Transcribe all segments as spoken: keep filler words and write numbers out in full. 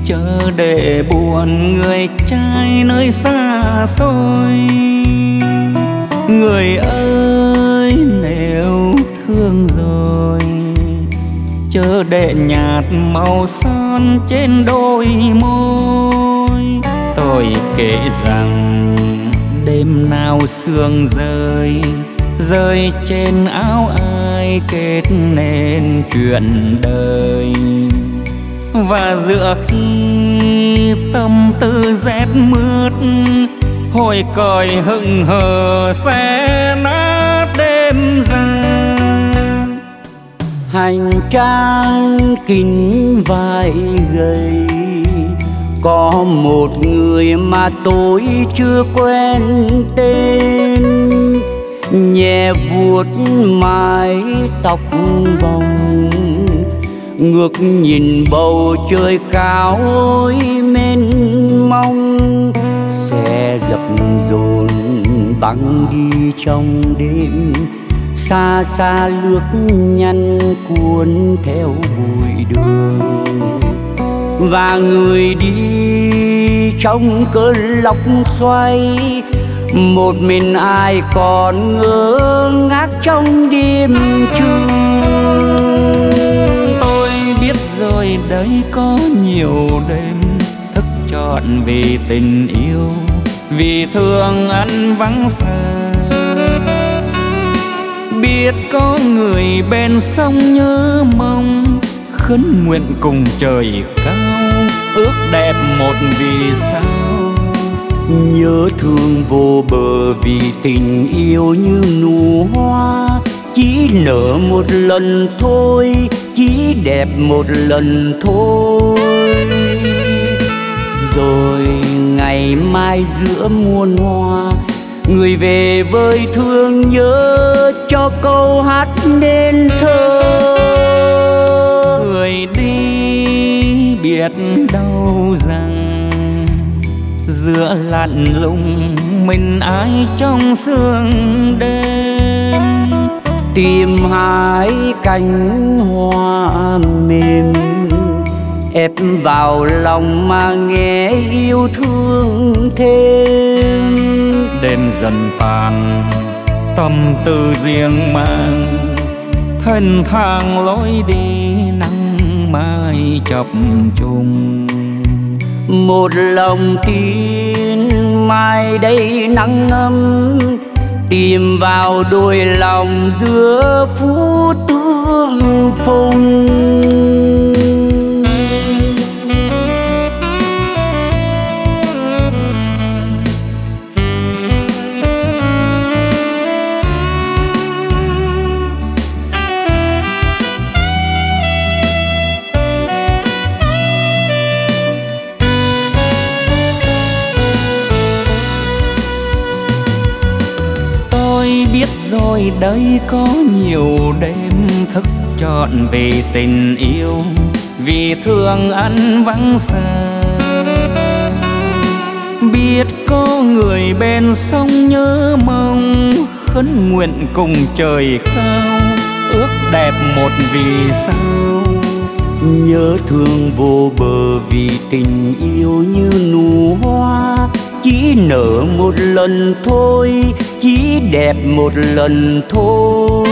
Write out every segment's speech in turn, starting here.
chớ để buồn người trai nơi xa xôi. Người ơi nếu thương rồi, chớ để nhạt màu son trên đôi môi. Tôi kể rằng đêm nào sương rơi, rơi trên áo ai kết nên chuyện đời. Và giữa khi tâm tư rét mướt, hồi còi hững hờ sẽ nát đêm dài. Hành trang kín vai gầy, có một người mà tôi chưa quen tên. Nhẹ vuốt mái tóc bồng, ngước nhìn bầu trời cao ôi mênh mông. Xe dập dồn băng đi trong đêm, xa xa lướt nhăn cuốn theo bụi đường. Và người đi trong cơn lốc xoay, một mình ai còn ngơ ngác trong đêm trường. Tôi biết rồi đấy có nhiều đêm thức trọn vì tình yêu, vì thương anh vắng xa. Biết có người bên sông nhớ mong, khấn nguyện cùng trời cao, ước đẹp một vì sao. Nhớ thương vô bờ vì tình yêu như nụ hoa, chỉ nở một lần thôi, chỉ đẹp một lần thôi. Rồi ngày mai giữa muôn hoa, người về với thương nhớ cho câu hát nên thơ. Người đi biết đâu rằng giữa lạnh lùng mình ai trong sương đêm. Tìm hai cánh hoa mềm, ép vào lòng mà nghe yêu thương thêm. Đêm dần tàn tâm tư riêng mang, thân thang lối đi nắng mai chập trùng. Một lòng tin mai đây nắng ấm, tìm vào đôi lòng giữa phút tương phùng. Biết rồi đây có nhiều đêm thức trọn vì tình yêu, vì thương anh vắng xa. Biết có người bên sông nhớ mong, khấn nguyện cùng trời cao, ước đẹp một vì sao. Nhớ thương vô bờ vì tình yêu như nụ hoa, chỉ nở một lần thôi, chỉ đẹp một lần thôi.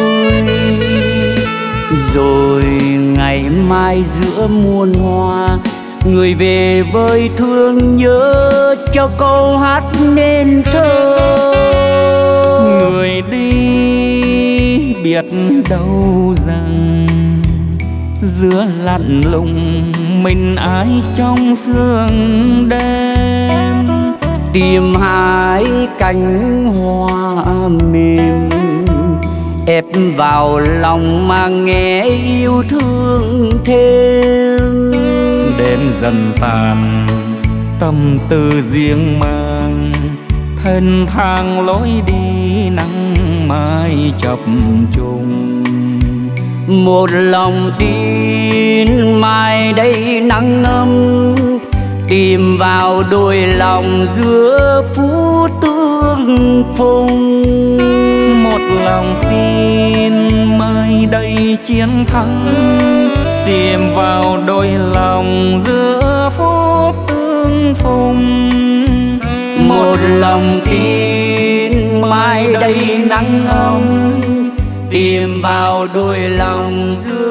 Rồi ngày mai giữa muôn hoa, người về với thương nhớ cho câu hát nên thơ. Người đi biết đâu rằng giữa lạnh lùng mình ai trong sương đêm. Tìm hai cánh hoa mềm, ép vào lòng mà nghe yêu thương thêm. Đêm dần tàn tâm tư riêng mang, thân thang lối đi nắng mai chập trùng. Một lòng tin mai đây nắng ấm, tìm vào đôi lòng giữa phút tương phùng. Một lòng tin mai đây chiến thắng, tìm vào đôi lòng giữa phút tương phùng. Một lòng tin mai đây nắng ấm, tìm vào đôi lòng giữa